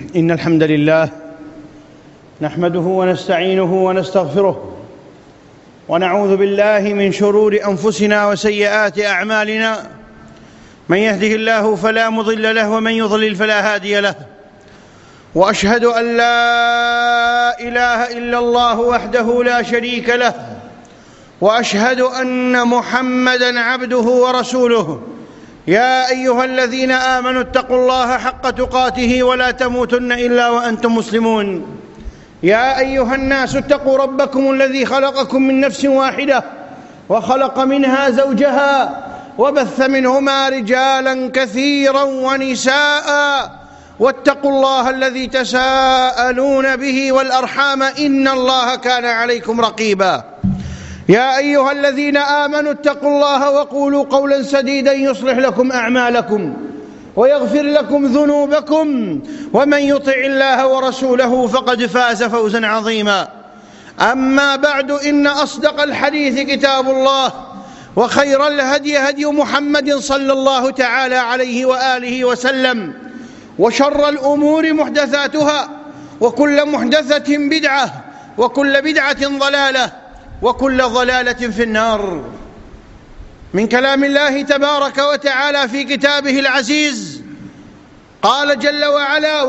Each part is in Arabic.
إن الحمد لله نحمده ونستعينه ونستغفره ونعوذ بالله من شرور أنفسنا وسيئات أعمالنا. من يهده الله فلا مضل له ومن يضلل فلا هادي له، وأشهد أن لا إله إلا الله وحده لا شريك له، وأشهد أن محمدًا عبده ورسوله. يا أيها الذين آمنوا اتقوا الله حق تقاته ولا تموتن إلا وأنتم مسلمون. يا أيها الناس اتقوا ربكم الذي خلقكم من نفس واحدة وخلق منها زوجها وبث منهما رجالا كثيرا ونساء، واتقوا الله الذي تساءلون به والأرحام إن الله كان عليكم رقيبا. يا أيها الذين آمنوا اتقوا الله وقولوا قولا سديدا يصلح لكم أعمالكم ويغفر لكم ذنوبكم، ومن يطع الله ورسوله فقد فاز فوزا عظيما. أما بعد، إن أصدق الحديث كتاب الله، وخير الهدي هدي محمد صلى الله تعالى عليه وآله وسلم، وشر الأمور محدثاتها، وكل محدثة بدعة، وكل بدعة ضلالة، وكل ضلالة في النار. من كلام الله تبارك وتعالى في كتابه العزيز قال جل وعلا: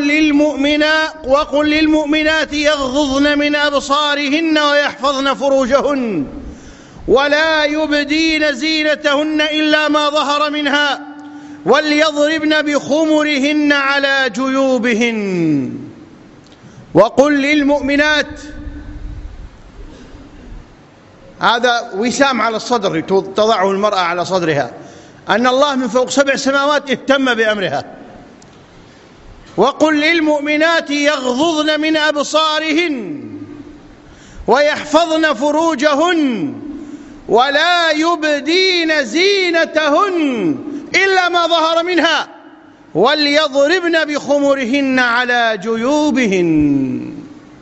وقل للمؤمنات يغضضن من أبصارهن ويحفظن فروجهن ولا يبدين زينتهن إلا ما ظهر منها وليضربن بخمرهن على جيوبهن. وقل للمؤمنات، هذا وسام على الصدر تضعه المرأة على صدرها، أن الله من فوق 7 سماوات اهتم بأمرها. وقل للمؤمنات يغضضن من أبصارهن ويحفظن فروجهن ولا يبدين زينتهن إلا ما ظهر منها وليضربن بخمرهن على جيوبهن.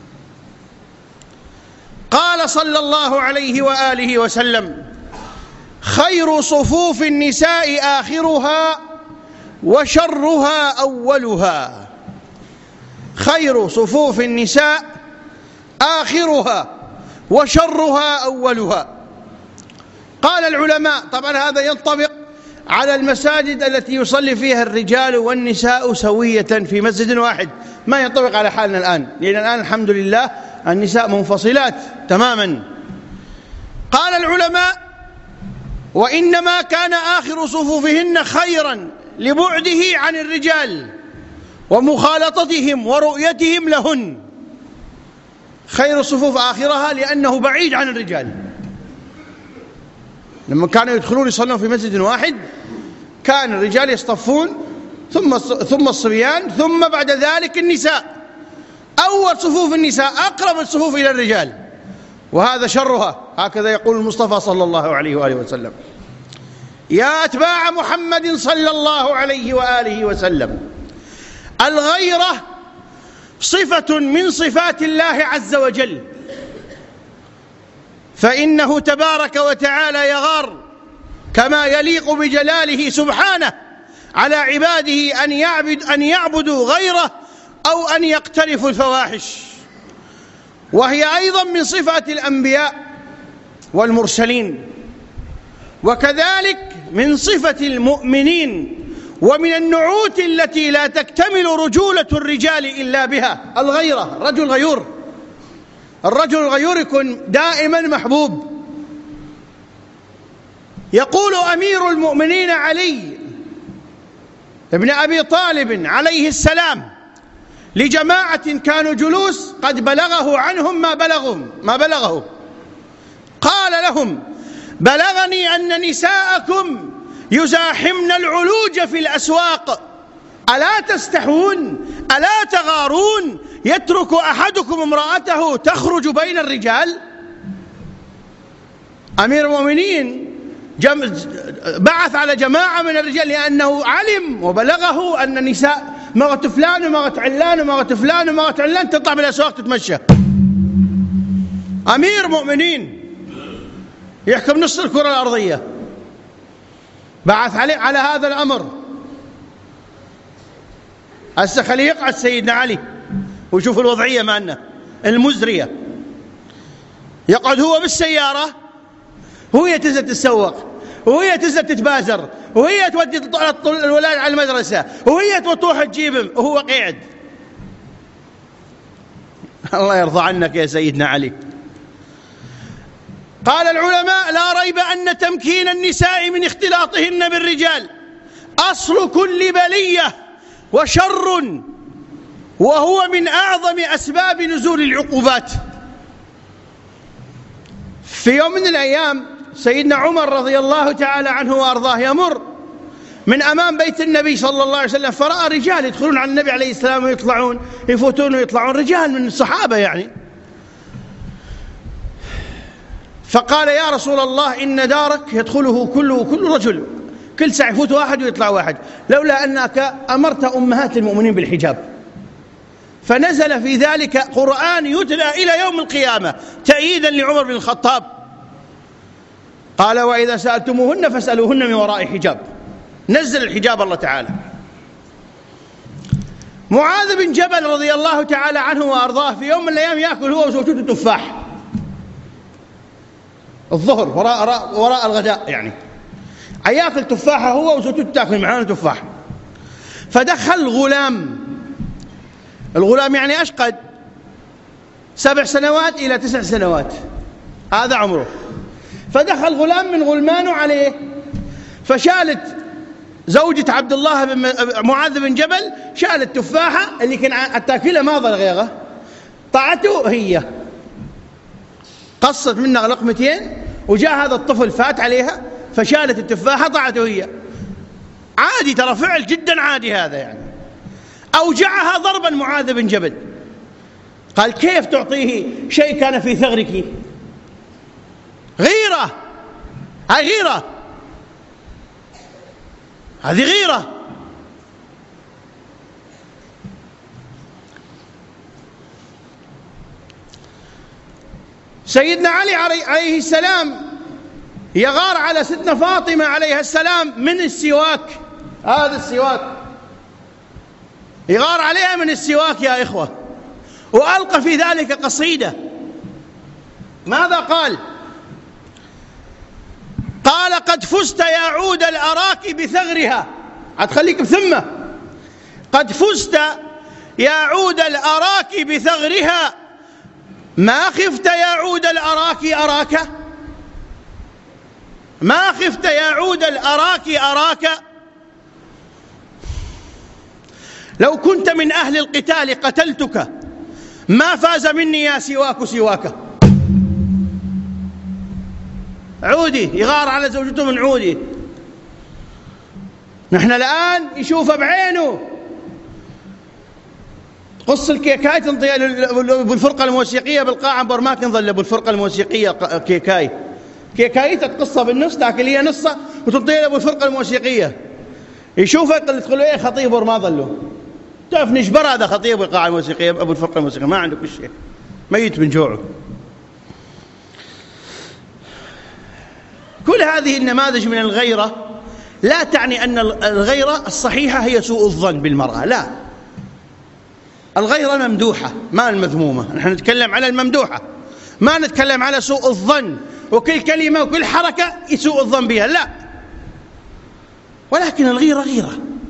قال صلى الله عليه وآله وسلم: خير صفوف النساء آخرها وشرها أولها. خير صفوف النساء آخرها وشرها أولها. قال العلماء، طبعا هذا ينطبق على المساجد التي يصلي فيها الرجال والنساء سوية في مسجد واحد، ما ينطبق على حالنا الآن، لأن الآن الحمد لله النساء منفصلات تماما. قال العلماء: وإنما كان آخر صفوفهن خيرا لبعده عن الرجال ومخالطتهم ورؤيتهم لهن. خير الصفوف آخرها لأنه بعيد عن الرجال. لما كانوا يدخلون يصلون في مسجد واحد كان الرجال يصطفون ثم الصبيان ثم بعد ذلك النساء. أول صفوف النساء أقرب الصفوف إلى الرجال، وهذا شرها، هكذا يقول المصطفى صلى الله عليه وآله وسلم. يا أتباع محمد صلى الله عليه وآله وسلم، الغيرة صفة من صفات الله عز وجل، فإنه تبارك وتعالى يغار كما يليق بجلاله سبحانه على عباده أن يعبدوا غيره أو أن يقترفوا الفواحش، وهي أيضا من صفات الأنبياء والمرسلين، وكذلك من صفة المؤمنين، ومن النعوت التي لا تكتمل رجولة الرجال إلا بها الغيرة. رجل غيور، الرجل الغيور يكون دائما محبوب. يقول أمير المؤمنين علي ابن أبي طالب عليه السلام لجماعة كانوا جلوس قد بلغه عنهم ما بلغه، قال لهم: بلغني أن نساءكم يزاحمن العلوج في الأسواق، ألا تستحون؟ ألا تغارون؟ يترك أحدكم امرأته تخرج بين الرجال؟ أمير المؤمنين بعث على جماعة من الرجال لأنه علم وبلغه أن نساء مرة فلان ومرة علان ومرة فلان ومرة علان تطلع بالأسواق تتمشى. أمير مؤمنين يحكم نصف الكرة الأرضية، بعث عليه على هذا الأمر. هسه خليه يقعد سيدنا علي ويشوف الوضعية مالنا المزرية. يقعد هو بالسيارة وهي تنزل تتسوق وهي تنزل تتبازر وهي تودي الولاد على المدرسة وهي تروح تجيبهم وهو قاعد. الله يرضى عنك يا سيدنا علي. قال العلماء: لا ريب أن تمكين النساء من اختلاطهن بالرجال أصل كل بلية وشر، وهو من أعظم أسباب نزول العقوبات. في يوم من الأيام سيدنا عمر رضي الله تعالى عنه وأرضاه يمر من أمام بيت النبي صلى الله عليه وسلم، فرأى رجال يدخلون على النبي عليه السلام ويطلعون، يفوتون ويطلعون، رجال من الصحابة يعني. فقال: يا رسول الله، إن دارك يدخله كل رجل، كل ساعة يفوت واحد ويطلع واحد، لولا أنك أمرت أمهات المؤمنين بالحجاب. فنزل في ذلك قرآن يتلى إلى يوم القيامة تأييدا لعمر بن الخطاب. قال: وإذا سألتموهن فاسألوهن من وراء حجاب. نزل الحجاب الله تعالى. معاذ بن جبل رضي الله تعالى عنه وأرضاه في يوم من الأيام يأكل هو وزوجته تفاح الظهر وراء الغداء، يعني يأكل تفاحة هو وزوجته تأكل معاه تفاح. فدخل الغلام يعني أشقد 7 سنوات إلى 9 سنوات، هذا عمره. فدخل غلام من غلمانه عليه، فشالت زوجة عبد الله بن معاذ بن جبل، شالت تفاحة اللي كان التاكلة ما ظل غيره، طعته هي، قصت منها لقمتين، وجاء هذا الطفل فات عليها فشالت التفاحة طعته هي. عادي، ترى فعل جدا عادي هذا يعني. أوجعها ضربا معاذ بن جبل. قال: كيف تعطيه شيء كان في ثغرك؟ غيرة، هذه غيرة، هذه غيرة. سيدنا علي عليه السلام يغار على ستنا فاطمة عليها السلام من السواك، هذا السواك يغار عليها من السواك يا إخوة، وألقى في ذلك قصيدة. ماذا قال؟ قال: قد فزت يا عود الأراك بثغرها، هتخليك بثمة. قد فزت يا عود الأراك بثغرها، ما خفت يا عود الأراك أراك، ما خفت يا عود الأراك أراك. لو كنت من أهل القتال قتلتك، ما فاز مني يا سواك سواك. عودي يغار على زوجته من عودي. نحن الآن يشوفه بعينه، قص الكيكاي تنطي بالفرقة الموسيقية بالقاعة برماك نظل بالفرقة الموسيقية كيكاي تقصها بالنص، تاكل هي نصها وتنطي له بالفرقة الموسيقية. يشوفه تقول له: ايه خطيب ما ظله. تعرف نشبر هذا خطيب القاعة الموسيقية أبو الفرقة الموسيقية، ما عنده كل شيء، ميت من جوعه. كل هذه النماذج من الغيرة لا تعني أن الغيرة الصحيحة هي سوء الظن بالمرأة، لا، الغيرة ممدوحة ما المذمومة. نحن نتكلم على الممدوحة، ما نتكلم على سوء الظن وكل كلمة وكل حركة يسوء الظن بها، لا، ولكن الغيرة غيرة.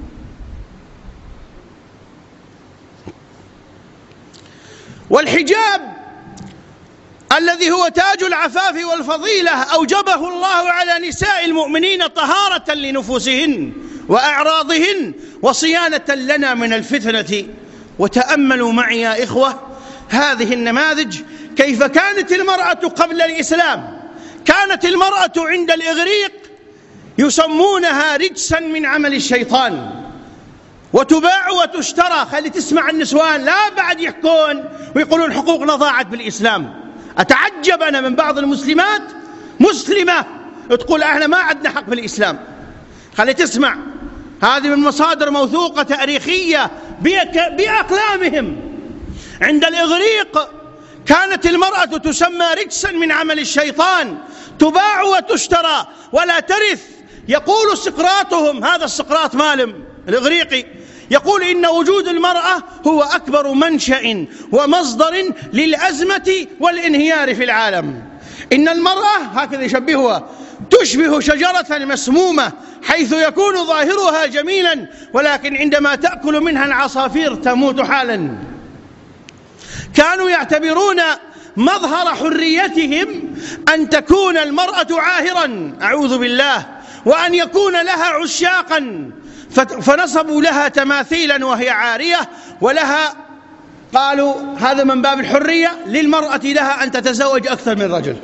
والحجاب الذي هو تاج العفاف والفضيلة أوجبه الله على نساء المؤمنين طهارة لنفوسهن وأعراضهن وصيانة لنا من الفتنة. وتأملوا معي يا إخوة هذه النماذج، كيف كانت المرأة قبل الإسلام. كانت المرأة عند الإغريق يسمونها رجسا من عمل الشيطان، وتباع وتشترى. خلي تسمع النسوان لا بعد يحكون ويقولون حقوقنا ضاعت بالإسلام. أتعجب أنا من بعض المسلمات، مسلمة تقول احنا ما عندنا حق في الإسلام. خلي تسمع، هذه من مصادر موثوقة تاريخية بأقلامهم. عند الإغريق كانت المرأة تسمى رجسا من عمل الشيطان، تباع وتشترى ولا ترث. يقول سقراطهم، هذا السقراط مالم الإغريقي، يقول إن وجود المرأة هو أكبر منشأ ومصدر للأزمة والانهيار في العالم. إن المرأة هكذا يشبهها تشبه شجرة مسمومة حيث يكون ظاهرها جميلا ولكن عندما تأكل منها العصافير تموت حالا. كانوا يعتبرون مظهر حريتهم أن تكون المرأة عاهرا أعوذ بالله، وأن يكون لها عشاقا، فنصبوا لها تماثيلا وهي عارية، ولها قالوا هذا من باب الحرية للمرأة لها أن تتزوج أكثر من رجل.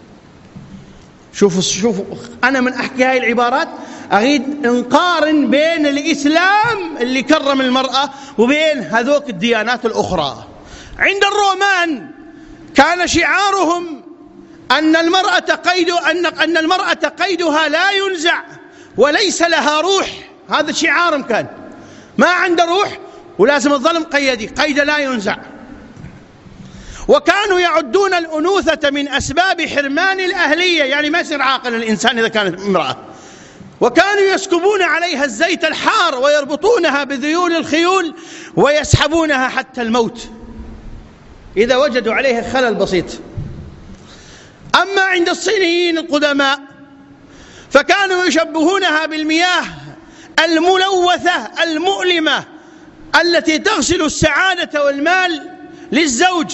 شوفوا أنا من أحكي هاي العبارات أريد نقارن بين الإسلام اللي كرم المرأة وبين هذوك الديانات الأخرى. عند الرومان كان شعارهم أن المرأة قيدها لا ينزع وليس لها روح. هذا شعارهم كان، ما عنده روح ولازم تظل مقيدة، قيد لا ينزع. وكانوا يعدون الأنوثة من أسباب حرمان الأهلية، يعني ما يصير عاقل الإنسان إذا كانت امرأة. وكانوا يسكبون عليها الزيت الحار ويربطونها بذيول الخيول ويسحبونها حتى الموت إذا وجدوا عليها خلل بسيط. أما عند الصينيين القدماء فكانوا يشبهونها بالمياه الملوثة المؤلمة التي تغسل السعادة والمال للزوج،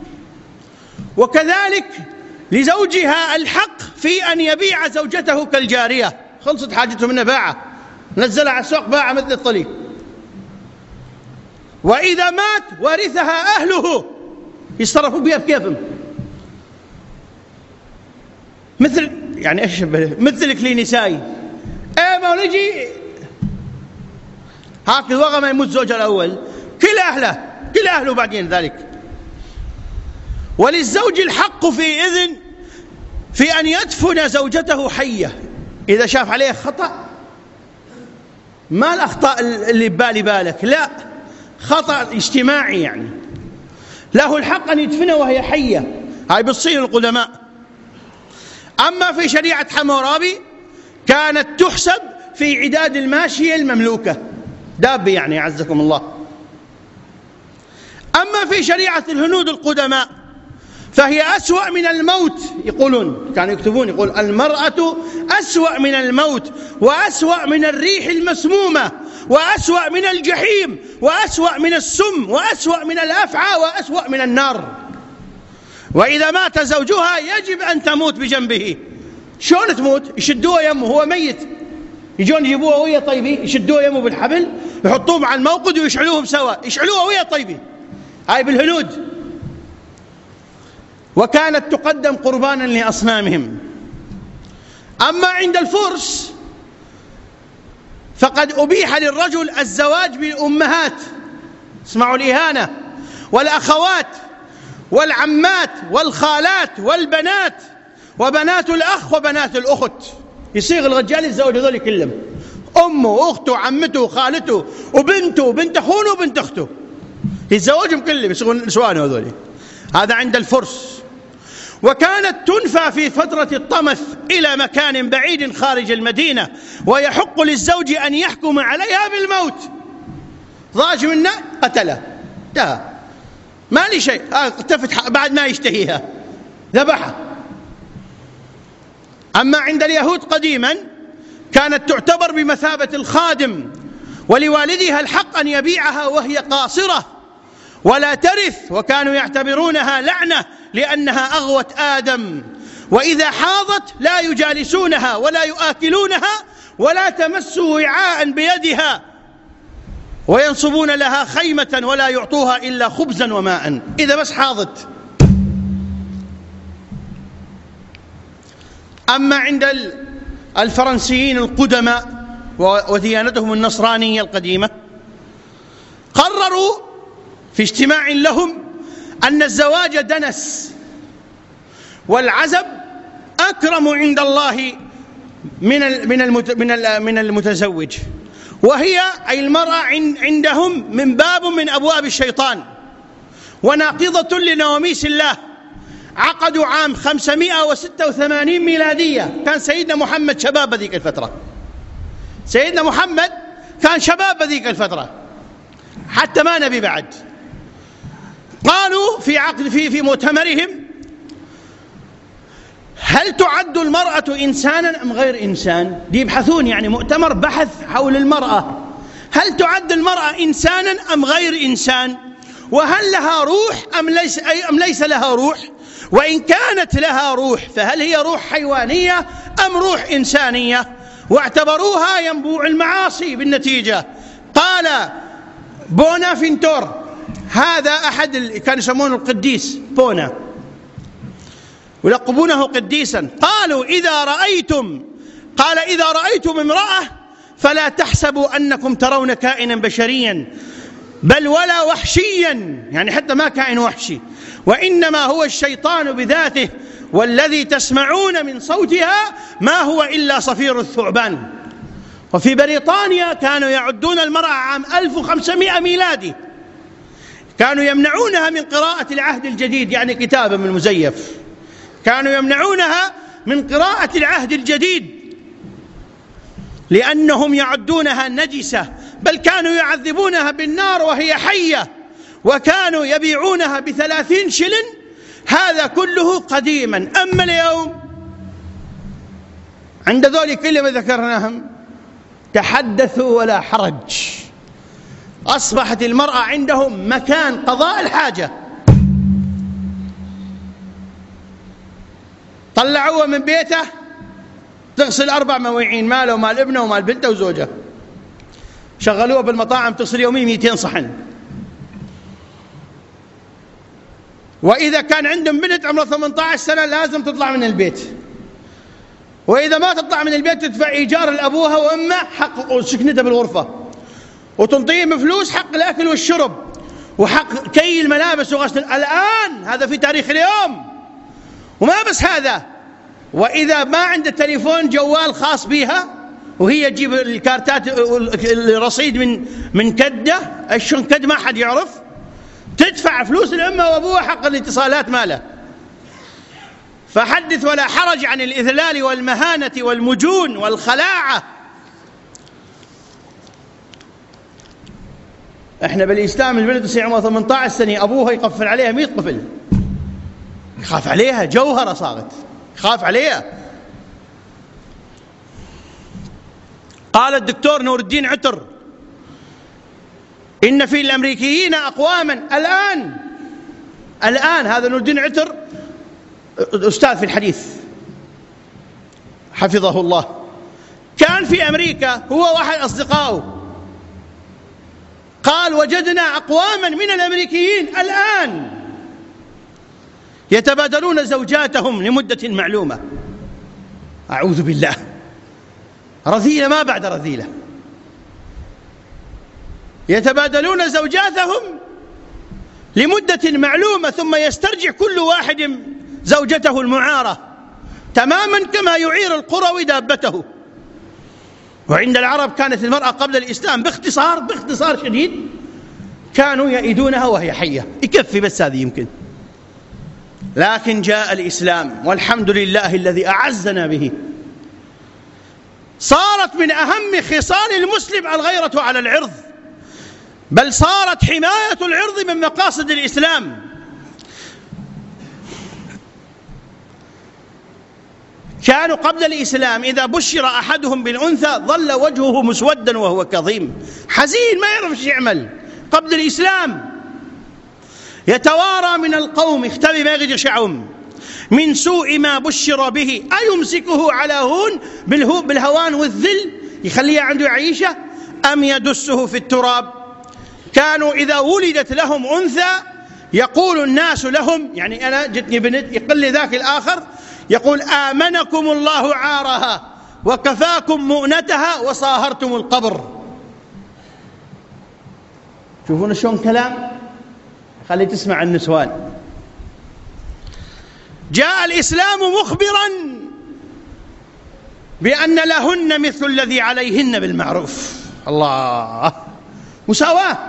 وكذلك لزوجها الحق في أن يبيع زوجته كالجارية. خلصت حاجته منها باعة، نزلها على السوق باعة مثل الطليق، وإذا مات ورثها أهله يصرفوا بها بكيفهم. مثل يعني ايش مثل كلينيساي، ما نجي هاك الوغى ما يموت زوجها الأول كل أهله بعدين ذلك. وللزوج الحق في أن يدفن زوجته حية إذا شاف عليه خطأ، ما الأخطاء اللي ببالي بالك، لا خطأ اجتماعي، يعني له الحق أن يدفنها وهي حية. هاي بالصين القدماء. أما في شريعة حمورابي كانت تحسب في عداد الماشية المملوكة، دابة يعني عزكم الله. أما في شريعة الهنود القدماء فهي أسوأ من الموت، يقولون كانوا يكتبون يقول المرأة أسوأ من الموت، وأسوأ من الريح المسمومة، وأسوأ من الجحيم، وأسوأ من السم، وأسوأ من الأفعى، وأسوأ من النار. وإذا مات زوجها يجب أن تموت بجنبه. شلون تموت؟ يشدوه يمه هو ميت، يجون يجيبوه وهي طيبة، يشدوه يمه بالحبل يحطوه مع الموقد ويشعلوهم سوا، يشعلوه وهي طيبة. هاي بالهنود. وكانت تقدم قربانا لأصنامهم. أما عند الفرس فقد أبيح للرجل الزواج بالأمهات، اسمعوا الإهانة، والأخوات والعمات والخالات والبنات وبنات الأخ وبنات الأخت. يصيغ الرجال يتزوج هذول كلهم، أمه وأخته وعمته وخالته وبنته وبنت أخوه وبنت أخته، يتزوجهم كلهم يصيغون نسوانه هذول. هذا عند الفرس. وكانت تنفى في فترة الطمث إلى مكان بعيد خارج المدينة، ويحق للزوج أن يحكم عليها بالموت. ضاج منه قتله، ده ما لي شيء، التفت بعد ما يشتهيها ذبحها. أما عند اليهود قديما كانت تعتبر بمثابة الخادم، ولوالدها الحق أن يبيعها وهي قاصرة ولا ترث، وكانوا يعتبرونها لعنة لأنها أغوت آدم. وإذا حاضت لا يجالسونها ولا يؤكلونها ولا تمسوا وعاء بيدها، وينصبون لها خيمة ولا يعطوها إلا خبزا وماء إذا بس حاضت. أما عند الفرنسيين القدماء وديانتهم النصرانية القديمة قرروا في اجتماع لهم أن الزواج دنس والعزب أكرم عند الله من المتزوج، وهي أي المرأة عندهم من باب من أبواب الشيطان وناقضة لنواميس الله. عقدوا عام 586 ميلادية، كان سيدنا محمد شباب بذيك الفترة، سيدنا محمد كان شباب بذيك الفترة، حتى ما نبي بعد. قالوا في عقد في مؤتمرهم: هل تعد المرأة إنسانا أم غير إنسان؟ يبحثون، يعني مؤتمر بحث حول المرأة. هل تعد المرأة إنسانا أم غير إنسان؟ وهل لها روح أم ليس لها روح؟ وإن كانت لها روح فهل هي روح حيوانية أم روح إنسانية؟ واعتبروها ينبوع المعاصي بالنتيجة. قال بونافنتور، هذا أحد كانوا يسمونه القديس بونا ويلقبونه قديسا، قالوا إذا رأيتم امرأة فلا تحسبوا أنكم ترون كائنا بشريا بل ولا وحشيا، يعني حتى ما كائن وحشي، وإنما هو الشيطان بذاته، والذي تسمعون من صوتها ما هو إلا صفير الثعبان. وفي بريطانيا كانوا يعدون المرأة عام 1500 ميلادي، كانوا يمنعونها من قراءة العهد الجديد، يعني كتابا من مزيف، كانوا يمنعونها من قراءة العهد الجديد لأنهم يعدونها نجسة، بل كانوا يعذبونها بالنار وهي حية، وكانوا يبيعونها ب30 شلن. هذا كله قديما. أما اليوم عند ذولي كلهم ذكرناهم تحدثوا ولا حرج، أصبحت المرأة عندهم مكان قضاء الحاجة. طلعوها من بيته تغسل 4 مواعين، ماله ومال ابنه ومال بنته وزوجه. شغلوها بالمطاعم تصل يوميا 200 صحن. وإذا كان عندهم بنت عمرها 18 سنة لازم تطلع من البيت، وإذا ما تطلع من البيت تدفع إيجار لأبوها وأمه حق سكنتها بالغرفة، وتنطيهم فلوس حق الأكل والشرب وحق كي الملابس وغسل. الآن هذا في تاريخ اليوم. وما بس هذا، وإذا ما عنده تليفون جوال خاص بها وهي تجيب الكارتات الرصيد من كده، شلون كد ما حد يعرف، تدفع فلوس الأمة وأبوها حق الاتصالات ماله. فحدث ولا حرج عن الإذلال والمهانة والمجون والخلاعة. احنا بالإسلام البنت تصير عمرها 18 سنة أبوها يقفل عليها 100 قفل، يخاف عليها، جوهرة صارت، يخاف عليها. قال الدكتور نور الدين عتر: إن في الأمريكيين أقواما الآن هذا نور الدين عتر أستاذ في الحديث حفظه الله، كان في أمريكا هو واحد أصدقائه، قال: وجدنا أقواما من الأمريكيين الآن يتبادلون زوجاتهم لمدة معلومة. أعوذ بالله، رذيلة ما بعد رذيلة. يتبادلون زوجاتهم لمدة معلومة ثم يسترجع كل واحد زوجته المعارة تماما كما يعير القروي دابته. وعند العرب كانت المرأة قبل الإسلام باختصار شديد كانوا يئدونها وهي حية، يكفي بس هذه يمكن. لكن جاء الإسلام والحمد لله الذي أعزنا به، صارت من أهم خصال المسلم الغيرة على العرض، بل صارت حماية العرض من مقاصد الإسلام. كانوا قبل الإسلام إذا بشر أحدهم بالأنثى ظل وجهه مسودا وهو كظيم حزين ما يعرف ايش يعمل. قبل الإسلام يتوارى من القوم، اختبي ما يقدر شعهم من سوء ما بشر به، أيمسكه على هون بالهوان والذل يخليه عنده يعيشه أم يدسه في التراب. كانوا إذا ولدت لهم أنثى يقول الناس لهم، يعني أنا جتني بنت، يقول لي ذاك الآخر يقول: آمنكم الله عارها وكفاكم مؤنتها وصاهرتم القبر. شوفون شلون كلام، خلي تسمع النسوان. جاء الإسلام مخبرا بأن لهن مثل الذي عليهن بالمعروف. الله، مساواة.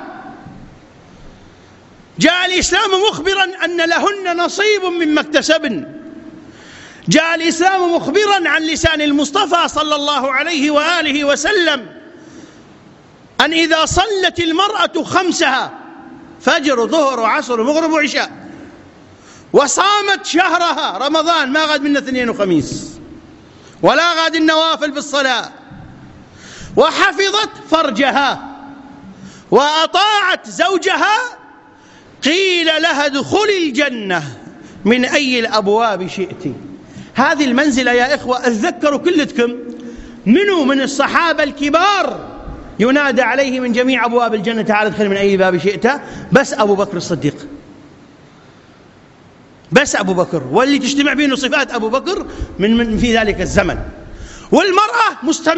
جاء الإسلام مخبرا أن لهن نصيب مما اكتسبن. جاء الإسلام مخبرا عن لسان المصطفى صلى الله عليه وآله وسلم أن إذا صلت المرأة خمسها فجر وظهر وعصر ومغرب وعشاء وصامت شهرها رمضان، ما غاد منه اثنين وخميس ولا غاد النوافل في الصلاة، وحفظت فرجها وأطاعت زوجها، قيل لها ادخلي الجنة من أي الأبواب شئت. هذه المنزلة يا إخوة، أتذكروا كلتكم منو من الصحابة الكبار ينادى عليه من جميع أبواب الجنة تعال ادخل من أي باب شئت؟ بس أبو بكر الصديق، بس أبو بكر، واللي تجتمع بينه صفات أبو بكر من في ذلك الزمن. والمرأة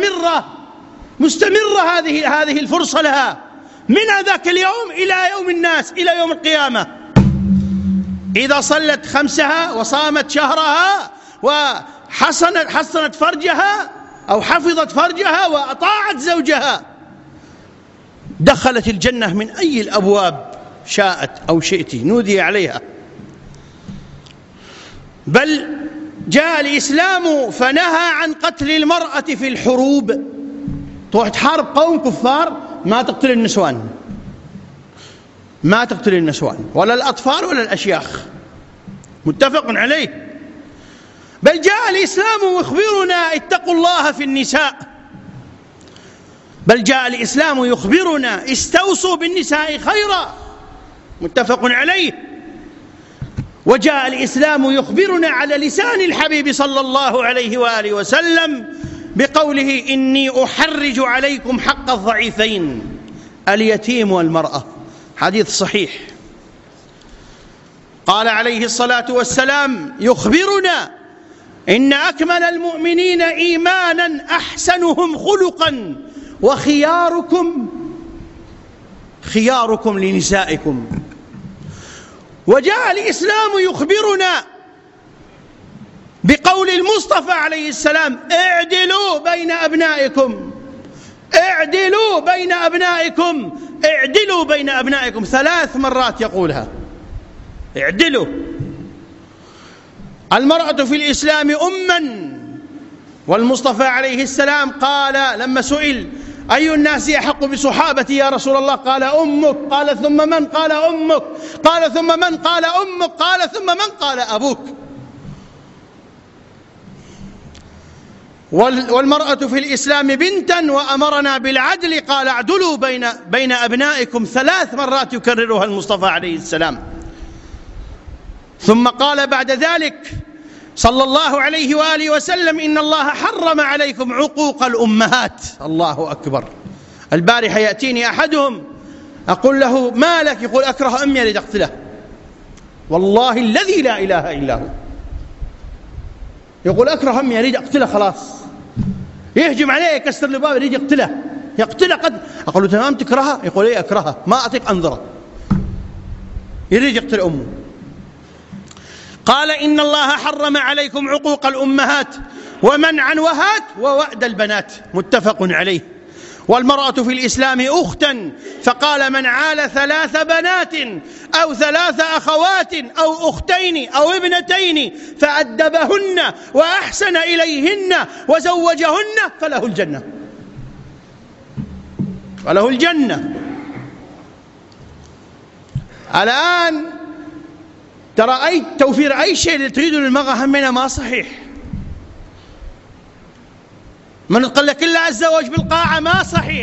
مستمرة هذه الفرصة لها من ذاك اليوم إلى يوم الناس، إلى يوم القيامة. إذا صلت خمسها وصامت شهرها وحصنت فرجها أو حفظت فرجها وأطاعت زوجها، دخلت الجنة من أي الأبواب شاءت أو شئت، نودي عليها. بل جاء الإسلام فنهى عن قتل المرأة في الحروب. تروح تحارب قوم كفار ما تقتل النسوان، ما تقتل النسوان ولا الأطفال ولا الأشياخ، متفق عليه. بل جاء الإسلام يخبرنا اتقوا الله في النساء، بل جاء الإسلام يخبرنا استوصوا بالنساء خيرا، متفق عليه. وجاء الإسلام يخبرنا على لسان الحبيب صلى الله عليه وآله وسلم بقوله إني أحرج عليكم حق الضعيفين اليتيم والمرأة، حديث صحيح. قال عليه الصلاة والسلام يخبرنا إن أكمل المؤمنين إيمانا أحسنهم خلقا وخياركم لنسائكم. وجاء الإسلام يخبرنا بقول المصطفى عليه السلام اعدلوا بين أبنائكم، اعدلوا بين أبنائكم، اعدلوا بين أبنائكم، 3 مرات يقولها، اعدلوا. المرأة في الإسلام أما، والمصطفى عليه السلام قال لما سئل أي الناس أحق بصحابتي يا رسول الله؟ قال أمك، قال ثم من؟ قال أمك، قال ثم من؟ قال أمك، قال ثم من؟ قال أبوك. والمرأة في الإسلام بنتا، وأمرنا بالعدل، قال اعدلوا بين أبنائكم، 3 مرات يكررها المصطفى عليه السلام. ثم قال بعد ذلك صلى الله عليه وآله وسلم إن الله حرم عليكم عقوق الأمهات. الله أكبر. البارحة يأتيني أحدهم أقول له ما لك؟ يقول أكره أمي أريد أقتله، والله الذي لا إله إلا هو، يقول أكره أمي أريد أقتله، خلاص يهجم عليه يكسر الباب يريد يقتله قد. أقول له تمام تكرهها؟ يقول إيه أكرهها، ما أطيق أنظره، يريد يقتل أمه. قال إن الله حرم عليكم عقوق الأمهات ومنع وهات ووأد البنات، متفق عليه. والمرأة في الإسلام أختا، فقال من عال 3 بنات أو 3 أخوات أو أختين أو ابنتين فأدبهن وأحسن إليهن وزوجهن فله الجنة، فله الجنة. الآن ترى أي توفير أي شيء اللي تريده للمرأة همنا ما صحيح. من قال لك إلا الزواج بالقاعة ما صحيح،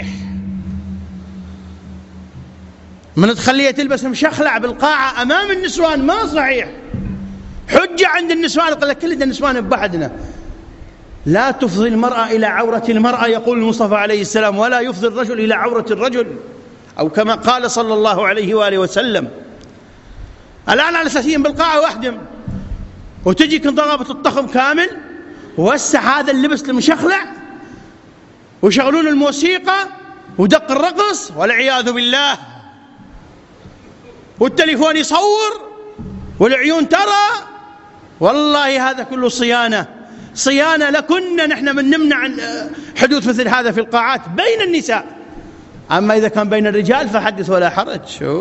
من تخليها تلبس مشخلع بالقاعة أمام النسوان ما صحيح. حجة عند النسوان، قال لك كل النسوان ببعضنا. لا تفضي المرأة إلى عورة المرأة، يقول المصطفى عليه السلام، ولا يفضي الرجل إلى عورة الرجل، أو كما قال صلى الله عليه وآله وسلم. الآن على أساسين بالقاعة واحدة وتجيك ضربة الطخم كامل ووسع هذا اللبس المشخلع وشغلون الموسيقى ودق الرقص والعياذ بالله، والتليفون يصور والعيون ترى. والله هذا كله صيانة لكنا نحن من نمنع حدوث مثل هذا في القاعات بين النساء. أما إذا كان بين الرجال فحدث ولا حرج.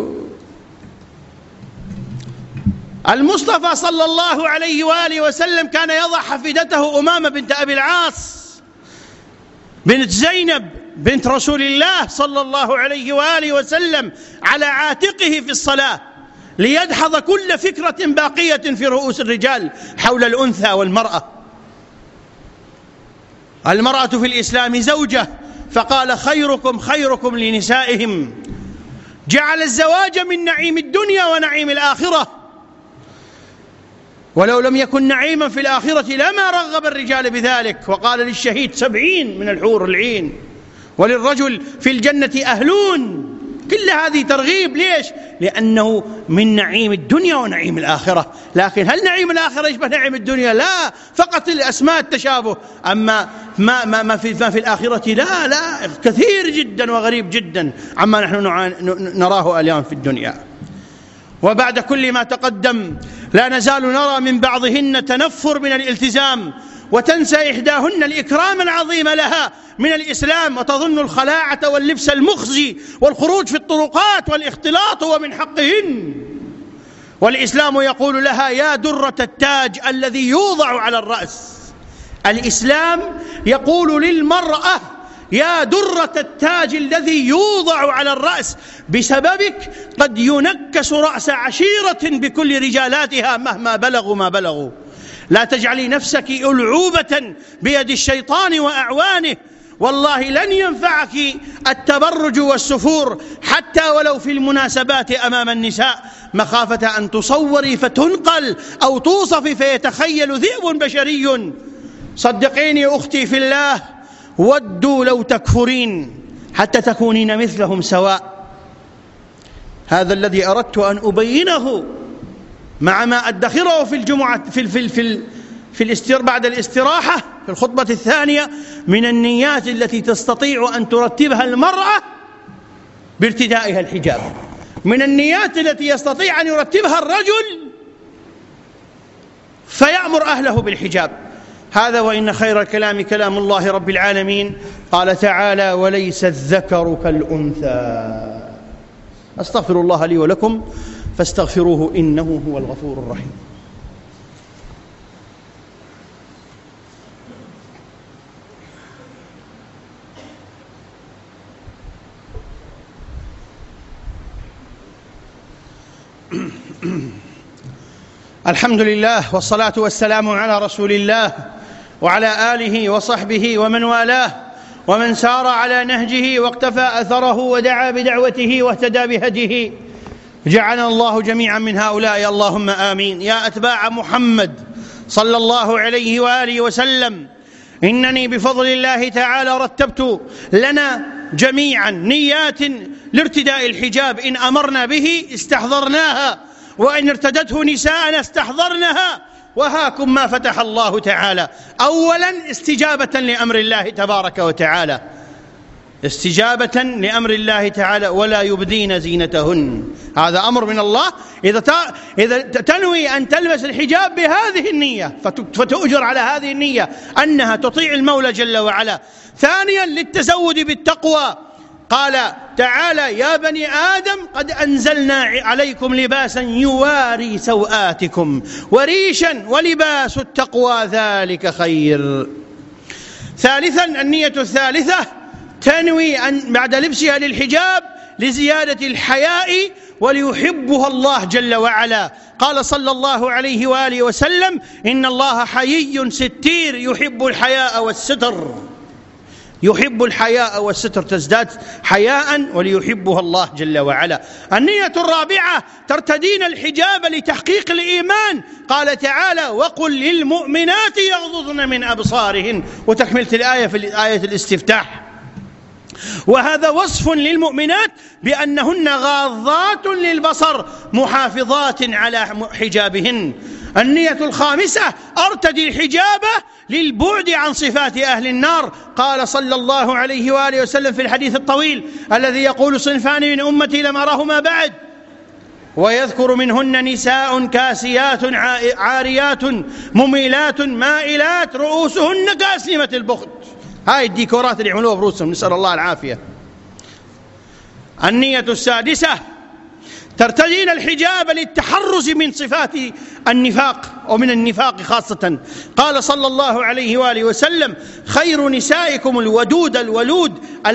المصطفى صلى الله عليه وآله وسلم كان يضع حفيدته أمامة بنت أبي العاص بنت زينب بنت رسول الله صلى الله عليه وآله وسلم على عاتقه في الصلاة ليدحض كل فكرة باقية في رؤوس الرجال حول الأنثى والمرأة. المرأة في الإسلام زوجة، فقال خيركم خيركم لنسائهم. جعل الزواج من نعيم الدنيا ونعيم الآخرة، ولو لم يكن نعيما في الآخرة لما رغب الرجال بذلك. وقال للشهيد 70 من الحور العين، وللرجل في الجنة أهلون. كل هذه ترغيب. ليش؟ لأنه من نعيم الدنيا ونعيم الآخرة. لكن هل نعيم الآخرة يشبه نعيم الدنيا؟ لا، فقط الأسماء التشابه. أما ما في الآخرة لا، كثير جدا وغريب جدا عما نحن نراه اليوم في الدنيا. وبعد كل ما تقدم لا نزال نرى من بعضهن تنفر من الالتزام، وتنسى إحداهن الإكرام العظيم لها من الإسلام، وتظن الخلاعة واللبس المخزي والخروج في الطرقات والاختلاط هو من حقهن. والإسلام يقول لها يا درة التاج الذي يوضع على الرأس. الإسلام يقول للمرأة يا درة التاج الذي يوضع على الرأس، بسببك قد ينكس رأس عشيرة بكل رجالاتها مهما بلغوا ما بلغوا. لا تجعلي نفسك ألعوبة بيد الشيطان وأعوانه. والله لن ينفعك التبرج والسفور حتى ولو في المناسبات أمام النساء، مخافة أن تصوري فتنقل أو توصفي فيتخيل ذئب بشري. صدقيني أختي في الله، ودوا لو تكفرين حتى تكونين مثلهم سواء. هذا الذي أردت أن أبينه مع ما أدخره في الجمعة بعد الاستراحة في الخطبة الثانية من النيات التي تستطيع أن ترتبها المرأة بارتدائها الحجاب، من النيات التي يستطيع أن يرتبها الرجل فيأمر أهله بالحجاب. هذا وإن خير الكلام كلام الله رب العالمين. قال تعالى وليس الذكر كالأنثى. أستغفر الله لي ولكم فاستغفروه إنه هو الغفور الرحيم. الحمد لله والصلاة والسلام على رسول الله وعلى آله وصحبه ومن والاه ومن سار على نهجه واقتفى أثره ودعا بدعوته واهتدى بهديه. جعلنا الله جميعا من هؤلاء اللهم آمين. يا أتباع محمد صلى الله عليه وآله وسلم، إنني بفضل الله تعالى رتبت لنا جميعا نيات لارتداء الحجاب. إن أمرنا به استحضرناها، وإن ارتدته نساءنا استحضرناها. وهاكم ما فتح الله تعالى. أولا استجابة لأمر الله تبارك وتعالى، استجابة لأمر الله تعالى ولا يبدين زينتهن. هذا أمر من الله. إذا تنوي أن تلبس الحجاب بهذه النية فتؤجر على هذه النية أنها تطيع المولى جل وعلا. ثانيا للتزود بالتقوى. قال تعالى يا بني آدم قد أنزلنا عليكم لباسا يواري سوآتكم وريشا ولباس التقوى ذلك خير. ثالثا النية الثالثة تنوي أن بعد لبسها للحجاب لزيادة الحياء وليحبها الله جل وعلا. قال صلى الله عليه وآله وسلم إن الله حيي ستير يحب الحياء والستر. يحب الحياء والستر، تزداد حياء وليحبها الله جل وعلا. النية الرابعة ترتدين الحجاب لتحقيق الإيمان. قال تعالى وقل للمؤمنات يغضضن من أبصارهن، وتكملة الآية في آية الاستفتاح. وهذا وصف للمؤمنات بأنهن غاضات للبصر محافظات على حجابهن. النية الخامسة أرتدي الحجاب للبعد عن صفات أهل النار. قال صلى الله عليه وآله وسلم في الحديث الطويل الذي يقول صنفان من أمتي لم أرهما بعد، ويذكر منهن نساء كاسيات عاريات مميلات مائلات رؤوسهن كأسنمة البخت. هاي الديكورات اللي يعملوها برؤوسهم، نسأل الله العافية. النية السادسة ترتدين الحجاب للتحرز من صفات النفاق ومن النفاق خاصة. قال صلى الله عليه وآله وسلم: خير نسائكم الودود الولود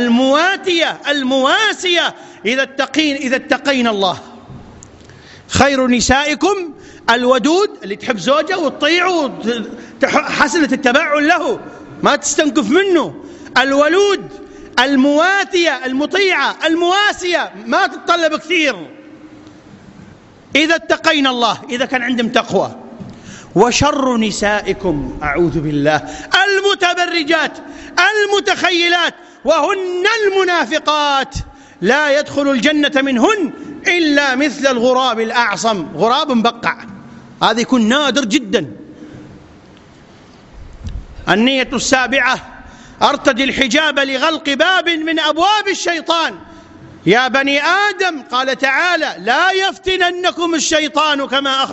المواسية إذا اتقين الله. خير نسائكم الودود، اللي تحب زوجه وتطيعه حسنة التبعل له، ما تستنكف منه. الولود المواتية، المطيعة المواسية، ما تتطلب كثير. إذا اتقين الله، إذا كان عندهم تقوى. وشر نسائكم، أعوذ بالله، المتبرجات المتخيلات، وهن المنافقات، لا يدخل الجنة منهن إلا مثل الغراب الأعصم، غراب مبقع، هذا يكون نادر جدا. النية السابعة: أرتدي الحجاب لغلق باب من أبواب الشيطان. يا بني آدم، قال تعالى: لا يفتننكم الشيطان كما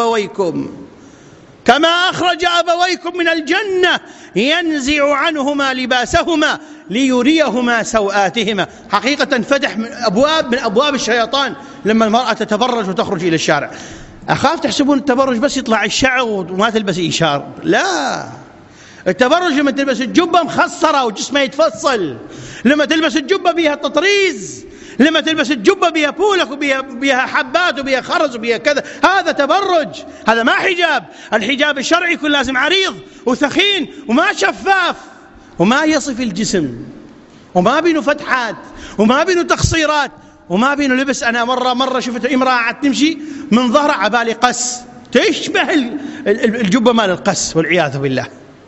أخرج أبويكم من الجنة ينزع عنهما لباسهما ليريهما سوآتهما. حقيقة فتح من أبواب الشيطان لما المرأة تتبرج وتخرج إلى الشارع. أخاف تحسبون التبرج بس يطلع الشعر وما تلبس إشار، لا، التبرج لما تلبس الجبة مخصرة وجسمها يتفصل، لما تلبس الجبة بيها تطريز، لما تلبس الجبة بيها بولك وبيها حبات وبيها خرز وبيها كذا، هذا تبرج، هذا ما حجاب. الحجاب الشرعي يكون لازم عريض وثخين وما شفاف وما يصف الجسم وما بينه فتحات وما بينه تقصيرات وما بينه لبس. أنا مرة شفت امرأة تمشي من ظهرها عبالي قس، تشبه الجبة مال القس والعياذ بالله.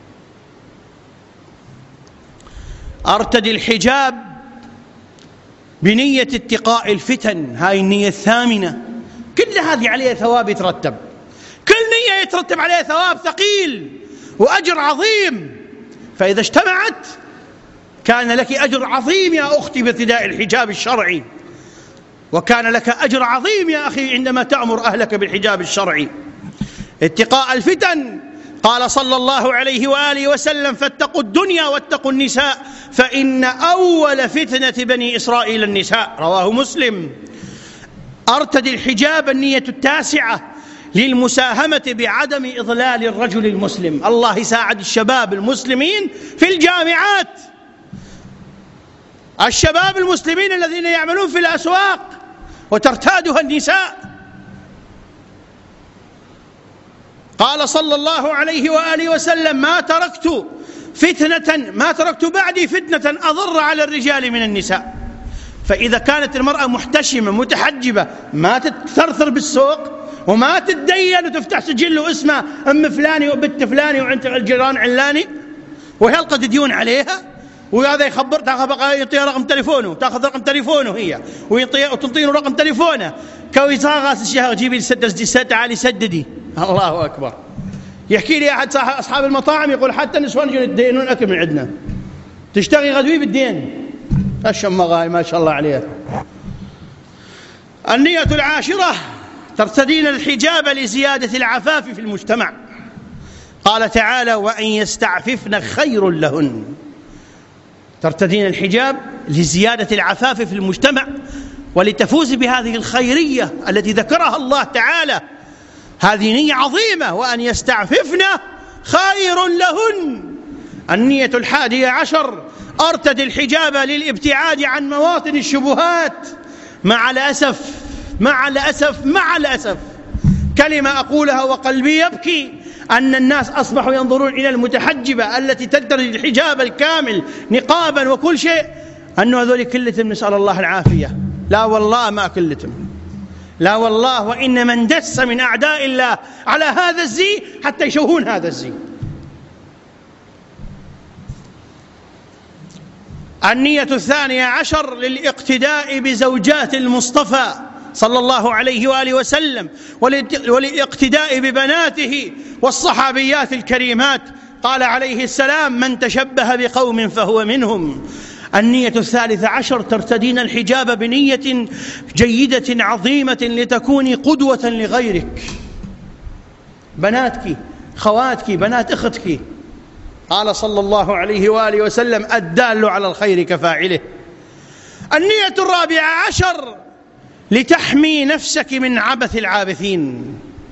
أرتدي الحجاب بنية اتقاء الفتن، هاي النية الثامنة. كل هذه عليها ثواب يترتب، كل نية يترتب عليها ثواب ثقيل وأجر عظيم. فإذا اجتمعت كان لك أجر عظيم يا أختي بارتداء الحجاب الشرعي، وكان لك أجر عظيم يا أخي عندما تأمر أهلك بالحجاب الشرعي. اتقاء الفتن، قال صلى الله عليه وآله وسلم: فاتقوا الدنيا واتقوا النساء فإن أول فتنة بني إسرائيل النساء، رواه مسلم. أرتدي الحجاب النية التاسعة للمساهمة بعدم إضلال الرجل المسلم. الله يساعد الشباب المسلمين في الجامعات، الشباب المسلمين الذين يعملون في الأسواق وترتادها النساء. قال صلى الله عليه وآله وسلم: ما تركت بعدي فتنة أضر على الرجال من النساء. فإذا كانت المرأة محتشمة متحجبة ما تتثرثر بالسوق وما تتدين وتفتح سجل واسمها أم فلاني وبنت فلاني وعند الجيران علاني ويلقى ديون عليها، وهذا يخبر يعطيها رقم تليفونه، تاخذ رقم تليفونه هي وتنطينه رقم تليفونه، كوي صاغاس الشهر جيبي السدس تعالي سددي. الله أكبر. يحكي لي أحد أصحاب المطاعم يقول: حتى النسوان يجون يدينون أكل من عندنا، تشتغي غدوي بالدين. الشمغاي ما شاء الله عليها. النية العاشرة: ترتدين الحجاب لزيادة العفاف في المجتمع. قال تعالى: وأن يستعففن خير لهن. ترتدين الحجاب لزيادة العفاف في المجتمع ولتفوز بهذه الخيرية التي ذكرها الله تعالى. هذه نية عظيمة، وأن يستعففن خير لهن. النية 11: أرتدي الحجاب للابتعاد عن مواطن الشبهات. مع الأسف كلمة أقولها وقلبي يبكي، أن الناس أصبحوا ينظرون إلى المتحجبة التي ترتدي الحجاب الكامل نقابا وكل شيء أنه هذول كلتهم، نسأل الله العافية. لا والله ما كلتهم، لا والله، وإن من دس من أعداء الله على هذا الزي حتى يشوهون هذا الزي. النية 12: للاقتداء بزوجات المصطفى صلى الله عليه وآله وسلم، وللاقتداء ببناته والصحابيات الكريمات. قال عليه السلام: من تشبه بقوم فهو منهم. النية 13: ترتدين الحجاب بنية جيدة عظيمة لتكوني قدوة لغيرك، بناتك، خواتك، بنات أختك. قال صلى الله عليه وآله وسلم: الدال على الخير كفاعله. النية 14: لتحمي نفسك من عبث العابثين.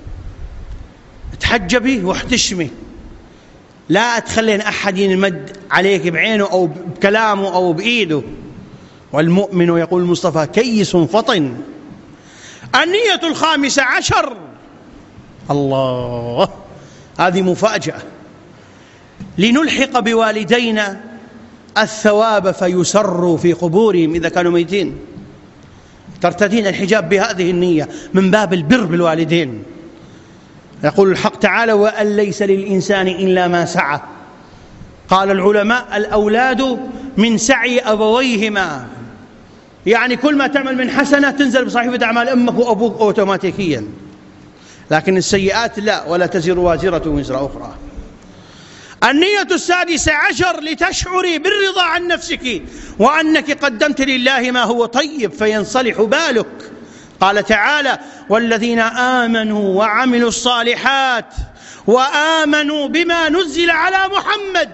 تحجبي واحتشمي، لا تخلين أحد ينمد عليك بعينه أو بكلامه أو بإيده. والمؤمن يقول المصطفى كيس فطن. النية 15، الله، هذه مفاجأة، لنلحق بوالدينا الثواب فيسروا في قبورهم إذا كانوا ميتين. ترتدين الحجاب بهذه النية من باب البر بالوالدين. يقول الحق تعالى وأن ليس للإنسان إلا ما سعى. قال العلماء الأولاد من سعي أبويهما، يعني كل ما تعمل من حسنة تنزل بصحيفة أعمال أمك وأبوك أوتوماتيكيا، لكن السيئات لا، ولا تزر وازرة وزر أخرى. النية 16 لتشعري بالرضا عن نفسك وأنك قدمت لله ما هو طيب فينصلح بالك. قال تعالى والذين آمنوا وعملوا الصالحات وآمنوا بما نزل على محمد.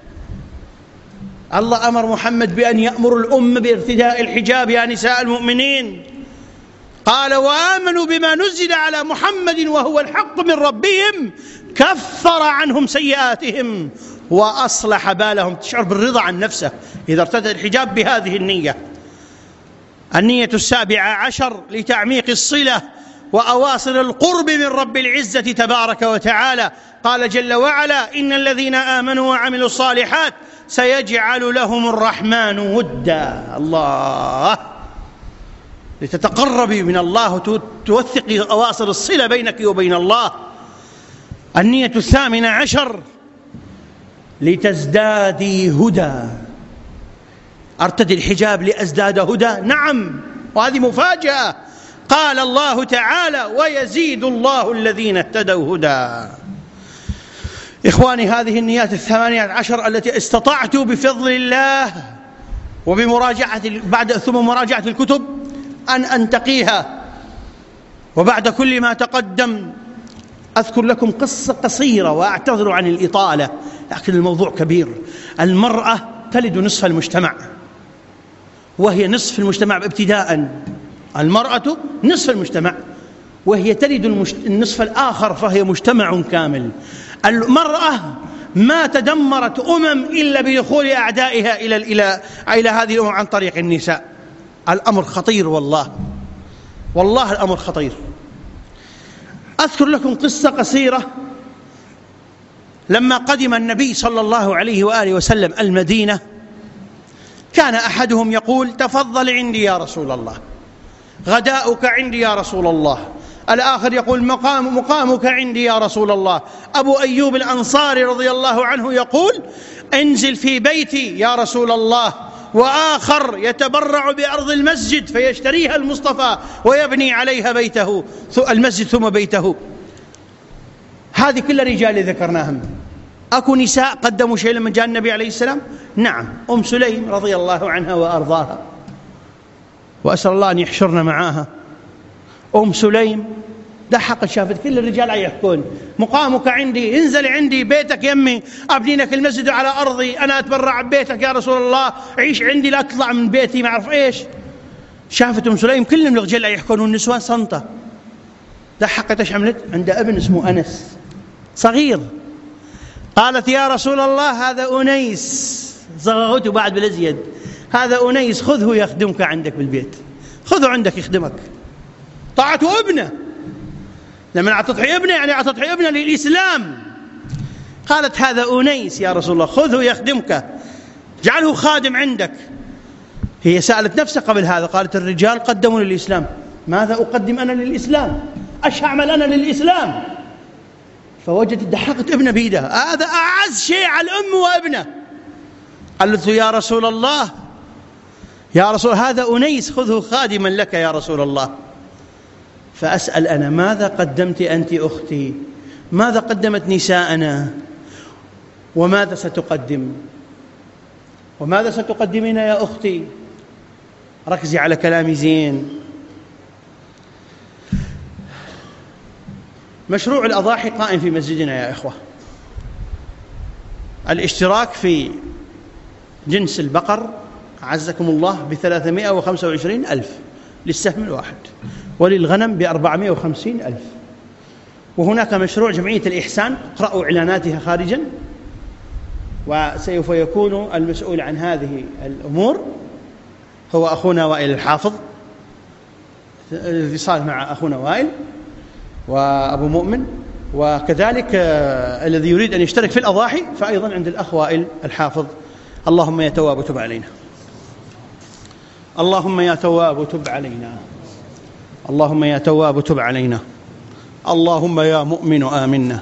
الله أمر محمد بأن يأمر الأمة بارتداء الحجاب يا نساء المؤمنين. قال وآمنوا بما نزل على محمد وهو الحق من ربهم كفر عنهم سيئاتهم وأصلح بالهم. تشعر بالرضا عن نفسه إذا ارتدى الحجاب بهذه النية. النية 17 لتعميق الصلة وأواصر القرب من رب العزة تبارك وتعالى. قال جل وعلا إن الذين آمنوا وعملوا الصالحات سيجعل لهم الرحمن ودا. الله، لتتقربي من الله وتوثقي أواصر الصلة بينك وبين الله. النية 18 لتزدادي هدى. أرتدي الحجاب لأزداد هدى؟ نعم، وهذه مفاجأة. قال الله تعالى ويزيد الله الذين اهتدوا هدى. إخواني، هذه النيات 18 التي استطعت بفضل الله وبمراجعة ثم مراجعة الكتب أن أنتقيها. وبعد كل ما تقدم أذكر لكم قصة قصيرة وأعتذر عن الإطالة، لكن الموضوع كبير. المرأة تلد نصف المجتمع، وهي نصف المجتمع ابتداء. المرأة نصف المجتمع وهي تلد النصف الآخر، فهي مجتمع كامل. المرأة ما تدمرت إلا بدخول أعدائها إلى هذه الأمم عن طريق النساء. الأمر خطير، والله الأمر خطير. أذكر لكم قصة قصيرة. لما قدم النبي صلى الله عليه وآله وسلم المدينة كان أحدهم يقول تفضل عندي يا رسول الله، غداؤك عندي يا رسول الله. الآخر يقول مقامك عندي يا رسول الله. أبو أيوب الأنصاري رضي الله عنه يقول انزل في بيتي يا رسول الله. وآخر يتبرع بأرض المسجد فيشتريها المصطفى ويبني عليها بيته، المسجد ثم بيته. هذه كل رجال ذكرناهم. أكو نساء قدموا شيء لما جاء النبي عليه السلام؟ نعم، أم سليم رضي الله عنها وأرضاها، وأسأل الله أن يحشرنا معاها. أم سليم ضحكت، شافت كل الرجال يحكون مقامك عندي، انزل عندي بيتك يمي، أبني لك المسجد على أرضي، أنا أتبرع ببيتك يا رسول الله، عيش عندي لا تطلع من بيتي، ما أعرف إيش. شافت أم سليم كلهم الرجال يحكون والنسوان صنطة. ضحكت، إيش عملت؟ عندها ابن اسمه أنس صغير. قالت يا رسول الله هذا أنيس، صغرته بعد بالأزيد، هذا أنيس خذه يخدمك عندك بالبيت، خذه عندك يخدمك. طاعته ابنه، لما تضحي ابنه يعني تضحي ابنه للإسلام. قالت هذا أنيس يا رسول الله خذه يخدمك، جعله خادم عندك. هي سألت نفسها قبل هذا، قالت الرجال قدموا للإسلام، ماذا أقدم أنا للإسلام؟ أش أعمل أنا للإسلام؟ فوجدت ضحكت ابنه بيدها، هذا أعز شيء على الأم وابنه. قالت له يا رسول الله، يا رسول هذا أنيس خذه خادما لك يا رسول الله. فأسأل أنا ماذا قدمت أنت أختي؟ ماذا قدمت نساءنا؟ وماذا ستقدم؟ وماذا ستقدمين يا أختي؟ ركزي على كلامي زين. مشروع الأضاحي قائم في مسجدنا يا إخوة. الاشتراك في جنس البقر عزكم الله ب325,000 للسهم الواحد، وللغنم ب450,000. وهناك مشروع جمعية الإحسان، اقرأوا إعلاناتها خارجا، وسوف يكون المسؤول عن هذه الأمور هو أخونا وائل الحافظ. الاتصال مع أخونا وائل وأبو مؤمن، وكذلك الذي يريد أن يشترك في الأضاحي فأيضا عند الأخ وائل الحافظ. اللهم يا تواب تب علينا، اللهم يا تواب تب علينا، اللهم يا تواب تب علينا، اللهم يا مؤمن آمنا،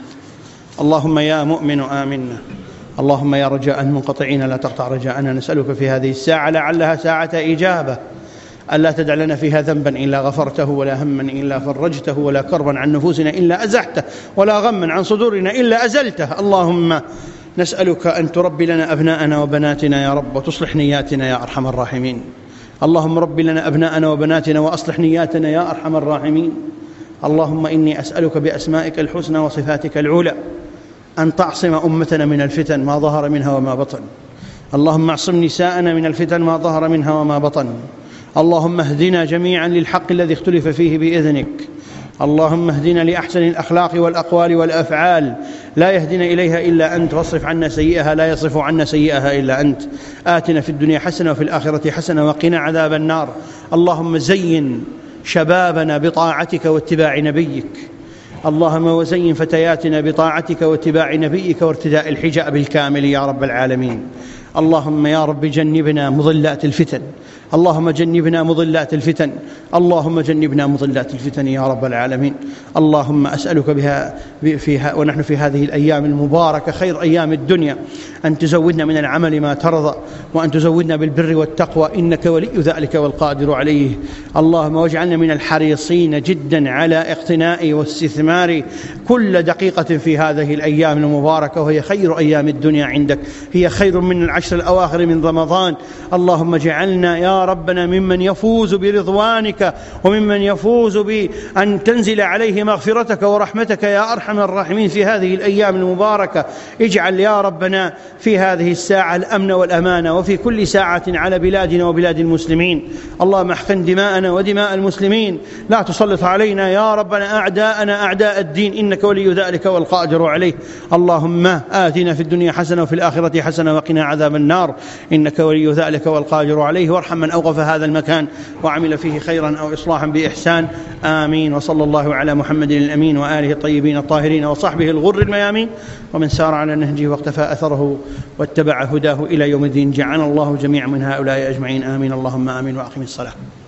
اللهم يا مؤمن آمنا، اللهم يا رجاء المنقطعين لا تقطع رجاءنا. نسألك في هذه الساعة لعلها ساعة إجابة ألا تدع لنا فيها ذنبا إلا غفرته، ولا هما إلا فرجته، ولا كربا عن نفوسنا إلا أزحته، ولا غما عن صدورنا إلا أزلته. اللهم نسألك أن تربي لنا أبناءنا وبناتنا يا رب، وتصلح نياتنا يا أرحم الراحمين. اللهم رب لنا أبناءنا وبناتنا وأصلح نياتنا يا أرحم الراحمين. اللهم إني أسألك بأسمائك الحسنى وصفاتك العلى أن تعصم أمتنا من الفتن ما ظهر منها وما بطن. اللهم اعصم نساءنا من الفتن ما ظهر منها وما بطن. اللهم اهدنا جميعا للحق الذي اختلف فيه بإذنك. اللهم اهدنا لأحسن الأخلاق والأقوال والأفعال لا يهدنا إليها إلا أنت، واصرف عنا سيئها لا يصرف عنا سيئها إلا أنت. آتنا في الدنيا حسنة وفي الآخرة حسنة وقنا عذاب النار. اللهم زين شبابنا بطاعتك واتباع نبيك. اللهم وزين فتياتنا بطاعتك واتباع نبيك وارتداء الحجاب الكامل يا رب العالمين. اللهم يا رب جنبنا مضلات الفتن، اللهم جنبنا مضلات الفتن، اللهم جنبنا مضلات الفتن يا رب العالمين. اللهم أسألك بها ونحن في هذه الأيام المباركة خير أيام الدنيا أن تزودنا من العمل ما ترضى، وأن تزودنا بالبر والتقوى إنك ولي ذلك والقادر عليه. اللهم واجعلنا من الحريصين جدا على اقتناء واستثمار كل دقيقة في هذه الأيام المباركة، وهي خير أيام الدنيا عندك، هي خير من العشر الأواخر من رمضان. اللهم اجعلنا يا ربنا ممن يفوز برضوانك، وممن يفوز بأن تنزل عليه مغفرتك ورحمتك يا أرحم الراحمين في هذه الأيام المباركة. اجعل يا ربنا في هذه الساعة الأمن والأمانة، وفي كل ساعة على بلادنا وبلاد المسلمين. اللهم احقن دماءنا ودماء المسلمين، لا تسلط علينا يا ربنا أعداءنا أعداء الدين إنك ولي ذلك والقادر عليه. اللهم آتنا في الدنيا حسنة وفي الآخرة حسنة وقنا عذاب النار إنك ولي ذلك والقادر عليه. وارحم من أوقف هذا المكان وعمل فيه خيرا أو إصلاحا بإحسان. آمين. وصلى الله على محمد الأمين وآله الطيبين الطاهرين وصحبه الغر الميامين، ومن سار على نهجه واقتفى أثره واتبع هداه إلى يوم الدين. جعلنا الله جميعا من هؤلاء أجمعين. آمين. اللهم آمين. وأقم الصلاة.